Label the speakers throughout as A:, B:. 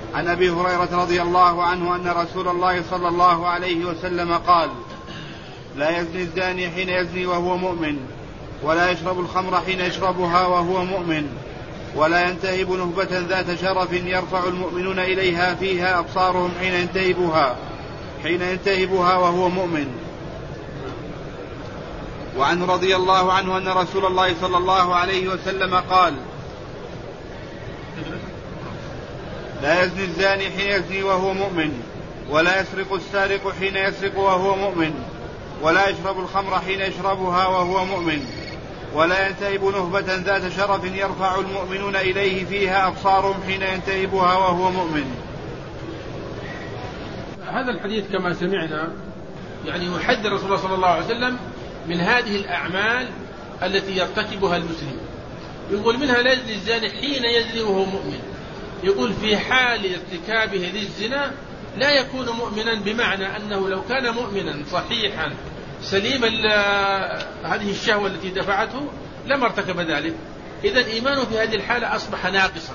A: عن أبي هريرة رضي الله عنه أن رسول الله صلى الله عليه وسلم قال: لا يزني الزاني حين يزني وهو مؤمن، ولا يشرب الخمر حين يشربها وهو مؤمن، ولا ينتهب نهبة ذات شرف يرفع المؤمنون إليها فيها أبصارهم حين ينتهبها وهو مؤمن. وعنه رضي الله عنه أن رسول الله صلى الله عليه وسلم قال: لا يزني الزاني حين يزني وهو مؤمن، ولا يسرق السارق حين يسرق وهو مؤمن، ولا يشرب الخمر حين يشربها وهو مؤمن، ولا ينتهب نهبة ذات شرف يرفع المؤمنون إليه فيها أبصارهم حين ينتهبها وهو مؤمن.
B: هذا الحديث كما سمعنا يعني يحذر رسول الله صلى الله عليه وسلم من هذه الأعمال التي يرتكبها المسلم. يقول منها لا يزني الزاني حين يزني وهو مؤمن، يقول في حال ارتكابه للزنا لا يكون مؤمنا، بمعنى أنه لو كان مؤمنا صحيحا سليما هذه الشهوة التي دفعته لما ارتكب ذلك، إذن إيمانه في هذه الحالة أصبح ناقصا،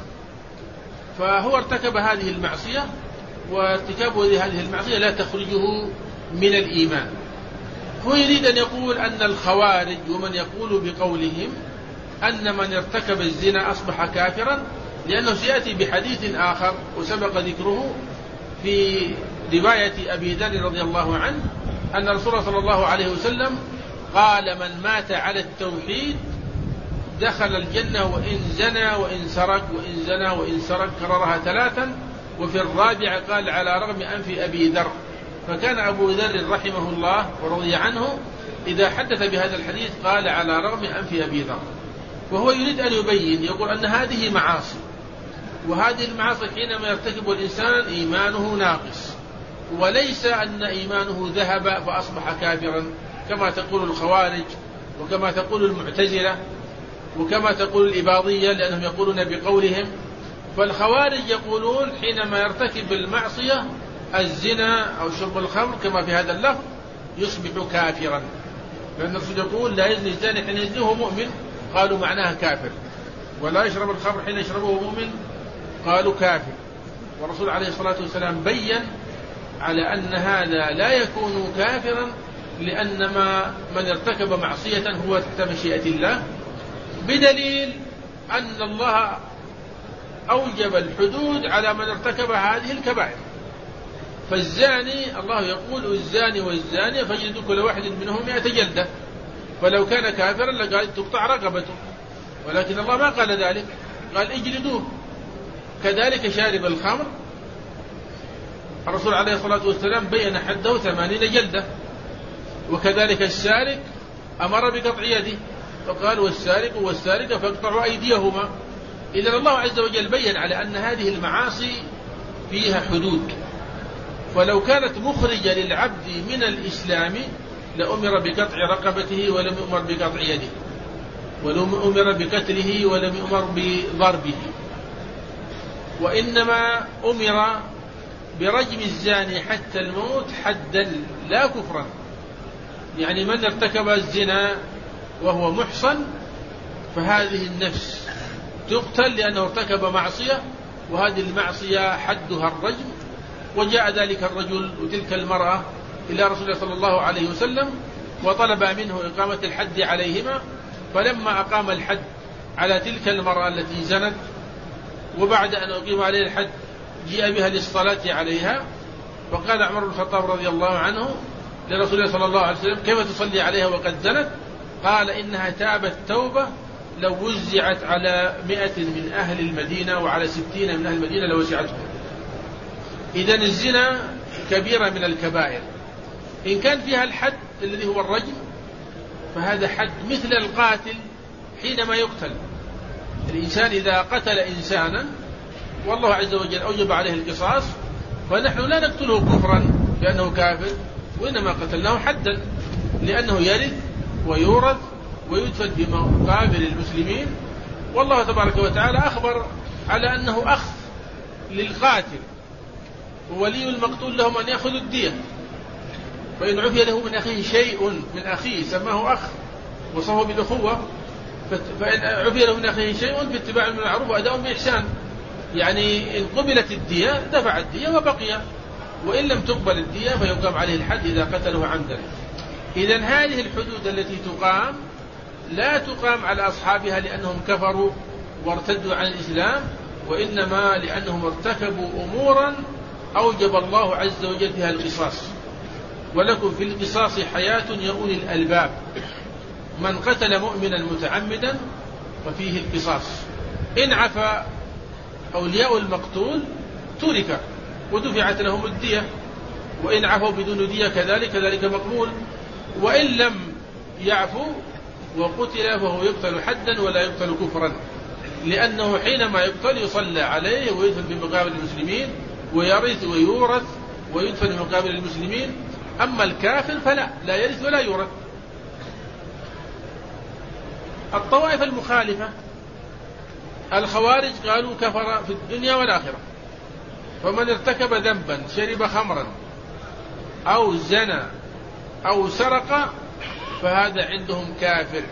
B: فهو ارتكب هذه المعصية، وارتكابه لهذه المعصية لا تخرجه من الإيمان. هو يريد أن يقول أن الخوارج ومن يقول بقولهم أن من ارتكب الزنا أصبح كافرا، لأنه سيأتي بحديث آخر وسبق ذكره في رواية أبي ذر رضي الله عنه أن رسول الله صلى الله عليه وسلم قال: من مات على التوحيد دخل الجنة وإن زنى وإن سرق، وإن زنى وإن سرق، كررها 3، وفي الرابعة قال: على رغم أنف أبي ذر. فكان أبو ذر رحمه الله ورضي عنه إذا حدث بهذا الحديث قال: على رغم أنف أبي ذر. وهو يريد أن يبين، يقول أن هذه معاصي، وهذه المعاصي حينما يرتكب الإنسان إيمانه ناقص، وليس أن إيمانه ذهب فأصبح كافرا كما تقول الخوارج وكما تقول المعتزلة وكما تقول الإباضية، لأنهم يقولون بقولهم. فالخوارج يقولون حينما يرتكب المعصية الزنا أو شرب الخمر كما في هذا اللفظ يصبح كافرا، لأن الرسول يقول: لا يزني الزاني حين يزني وهو مؤمن، قالوا معناها كافر، ولا يشرب الخمر حين يشربه مؤمن، قالوا كافر. والرسول عليه الصلاة والسلام بيّن على أن هذا لا يكون كافرا، لأن من ارتكب معصية هو تحت مشيئة الله، بدليل أن الله أوجب الحدود على من ارتكب هذه الكبائر. فالزاني الله يقول: الزاني والزانية فاجلدوا كل واحد منهم 100 جلدة، فلو كان كافرا لقال تقطع رقبته، ولكن الله ما قال ذلك، قال اجلدوه. كذلك شارب الخمر الرسول عليه الصلاة والسلام بيّن حده 80 جلدة، وكذلك السارق أمر بقطع يده فقال: والسارق والسارقة فاقطعوا أيديهما. إذن الله عز وجل بيّن على أن هذه المعاصي فيها حدود، فلو كانت مخرجة للعبد من الإسلام لأمر بقطع رقبته ولم يؤمر بقطع يده، ولم أمر بقتله ولم يؤمر بضربه، وإنما أمر برجم الزاني حتى الموت حدا لا كفرا. يعني من ارتكب الزنا وهو محصن فهذه النفس تقتل لأنه ارتكب معصية، وهذه المعصية حدها الرجم. وجاء ذلك الرجل وتلك المرأة إلى رسول الله صلى الله عليه وسلم وطلب منه إقامة الحد عليهما، فلما أقام الحد على تلك المرأة التي زنت، وبعد أن أقيم عليه الحد جاء بها للصلاة عليها، فقال عمر بن الخطاب رضي الله عنه لرسول الله صلى الله عليه وسلم: كيف تصلي عليها وقد زنت؟ قال: إنها تابت توبة لو وزعت على 100 من أهل المدينة وعلى 60 من أهل المدينة لوسعتهم. إذن الزنا كبيرة من الكبائر، إن كان فيها الحد الذي هو الرجم فهذا حد مثل القاتل حينما يقتل. الإنسان إذا قتل إنسانا والله عز وجل أوجب عليه القصاص، فنحن لا نقتله كفرا لأنه كافر، وإنما قتلناه حدا لأنه يرث ويورث ويدفن في مقابر المسلمين. والله تبارك وتعالى أخبر على أنه أخ للقاتل، وولي المقتول لهم أن يأخذوا الدية، فإن عفي له من أخيه شيء من أخيه سماه أخ وصفه بالأخوة، فإن عفي له من أخيه شيء فاتباع بالمعروف وأداء بإحسان. يعني إن قبلت الدية دفع الدية وبقي، وإن لم تقبل الدية فيقام عليه الحد إذا قتله عمدا. إذن هذه الحدود التي تقام لا تقام على أصحابها لأنهم كفروا وارتدوا عن الإسلام، وإنما لأنهم ارتكبوا أمورا أوجب الله عز وجل فيها القصاص. ولكم في القصاص حياة يا أولي الألباب، من قتل مؤمنا متعمدا ففيه القصاص. إن عفا أولياء المقتول ترك ودفعت لهم الدية، وإن عفوا بدون دية كذلك مقبول. وإن لم يعفوا وقتل فهو يقتل حدا ولا يقتل كفرا، لأنه حينما يقتل يصلى عليه ويدفن في مقابر المسلمين ويرث ويورث ويدفن في مقابر المسلمين. أما الكافر فلا، لا يرث ولا يورث. الطوائف المخالفة الخوارج قالوا كفر في الدنيا والآخرة، فمن ارتكب ذنبا شرب خمرا أو زنى أو سرق فهذا عندهم كافر.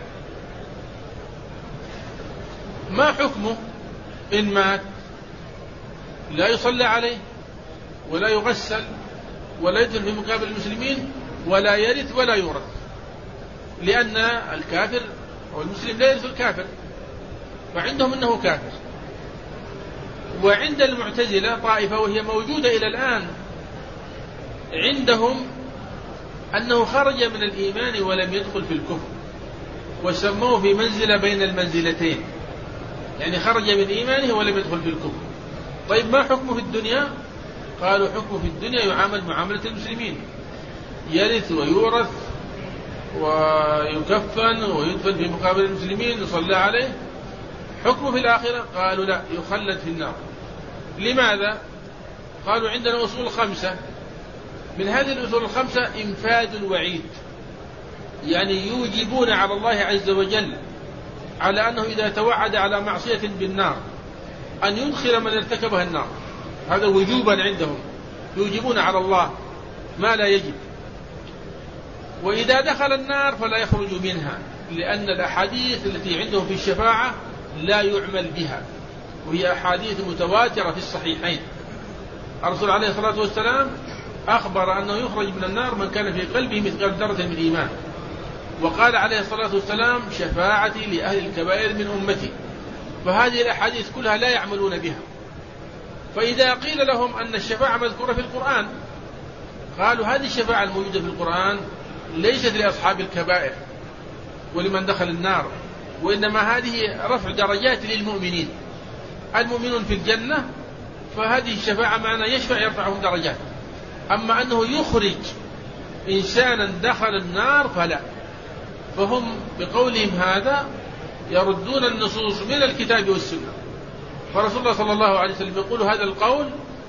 B: ما حكمه؟ إن مات لا يصلى عليه ولا يغسل ولا يدفن في مقابر المسلمين ولا يرث ولا يورث، لأن الكافر أو المسلم لا يرث الكافر، فعندهم أنه كافر. وعند المعتزلة طائفة وهي موجودة إلى الآن، عندهم أنه خرج من الإيمان ولم يدخل في الكفر، وسموه في منزلة بين المنزلتين، يعني خرج من إيمانه ولم يدخل في الكفر. طيب ما حكمه في الدنيا؟ قالوا حكمه في الدنيا يعامل معاملة المسلمين، يرث ويورث ويكفن ويدفن في مقابر المسلمين يصلى عليه. حكمه في الآخرة؟ قالوا لا، يخلد في النار. لماذا؟ قالوا عندنا أصول 5، من هذه الأصول 5 إنفاذ الوعيد، يعني يوجبون على الله عز وجل على أنه إذا توعد على معصية بالنار أن يدخل من ارتكبها النار، هذا وجوبا عندهم، يوجبون على الله ما لا يجب. وإذا دخل النار فلا يخرج منها، لأن الأحاديث التي عندهم في الشفاعة لا يعمل بها، وهي أحاديث متواترة في الصحيحين. الرسول عليه الصلاة والسلام أخبر أنه يخرج من النار من كان في قلبه مثقال ذرة من إيمان، وقال عليه الصلاة والسلام شفاعتي لأهل الكبائر من أمتي. فهذه الأحاديث كلها لا يعملون بها. فإذا قيل لهم أن الشفاعة مذكورة في القرآن قالوا هذه الشفاعة الموجودة في القرآن ليست لأصحاب الكبائر ولمن دخل النار، وإنما هذه رفع درجات للمؤمنين، المؤمنون في الجنة، فهذه الشفاعة معنى يشفع يرفعهم درجات. أما أنه يخرج إنسانا دخل النار فلا. فهم بقولهم هذا يردون النصوص من الكتاب والسنة. فرسول الله صلى الله عليه وسلم يقول هذا القول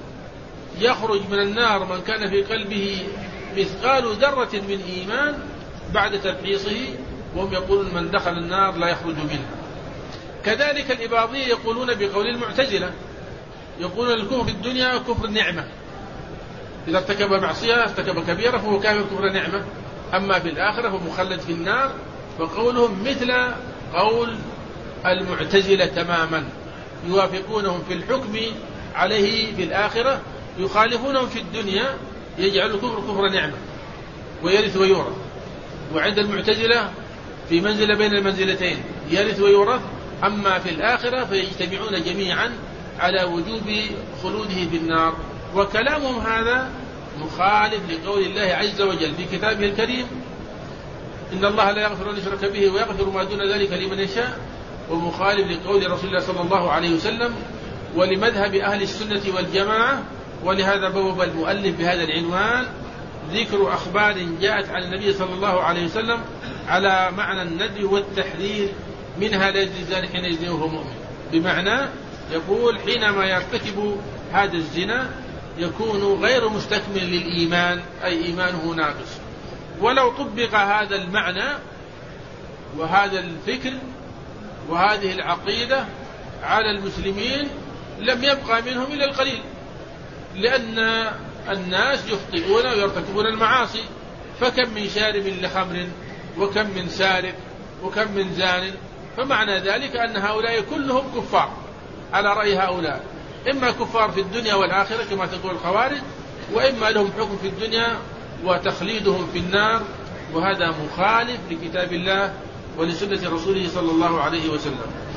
B: يخرج من النار من كان في قلبه مثقال ذرة من إيمان بعد تبحيصه، وهم يقولون من دخل النار لا يخرج منها. كذلك الإباضية يقولون بقول المعتزلة، يقولون الكفر في الدنيا كفر النعمة، إذا ارتكب معصية ارتكب كبيرة فهو كافر كفر نعمة، أما في الآخرة فهو مخلد في النار. فقولهم مثل قول المعتزلة تماما، يوافقونهم في الحكم عليه في الآخرة، يخالفونهم في الدنيا، يجعل الكفر كفر نعمة ويرث ويورث. وعند المعتزلة في منزلة بين المنزلتين، يرث ويورث. أما في الآخرة فيجتمعون جميعا على وجوب خلوده في النار. وكلامهم هذا مخالف لقول الله عز وجل في كتابه الكريم إن الله لا يغفر أن يشرك به ويغفر ما دون ذلك لمن يشاء، ومخالف لقول رسول الله صلى الله عليه وسلم ولمذهب أهل السنة والجماعة. ولهذا بوب المؤلف بهذا العنوان ذكر أخبار جاءت عن النبي صلى الله عليه وسلم على معنى الندب والتحذير منها لا يزني الزاني حين يزني وهو مؤمن، بمعنى يقول حينما يرتكب هذا الزنا يكون غير مستكمل للإيمان، أي إيمانه ناقص. ولو طبق هذا المعنى وهذا الفكر وهذه العقيدة على المسلمين لم يبقى منهم إلا القليل، لأن الناس يخطئون ويرتكبون المعاصي، فكم من شارب لخمر وكم من سارق وكم من زان. فمعنى ذلك أن هؤلاء كلهم كفار على رأي هؤلاء، إما كفار في الدنيا والآخرة كما تقول الخوارج، وإما لهم حكم في الدنيا وتخليدهم في النار، وهذا مخالف لكتاب الله ولسنة رسوله صلى الله عليه وسلم.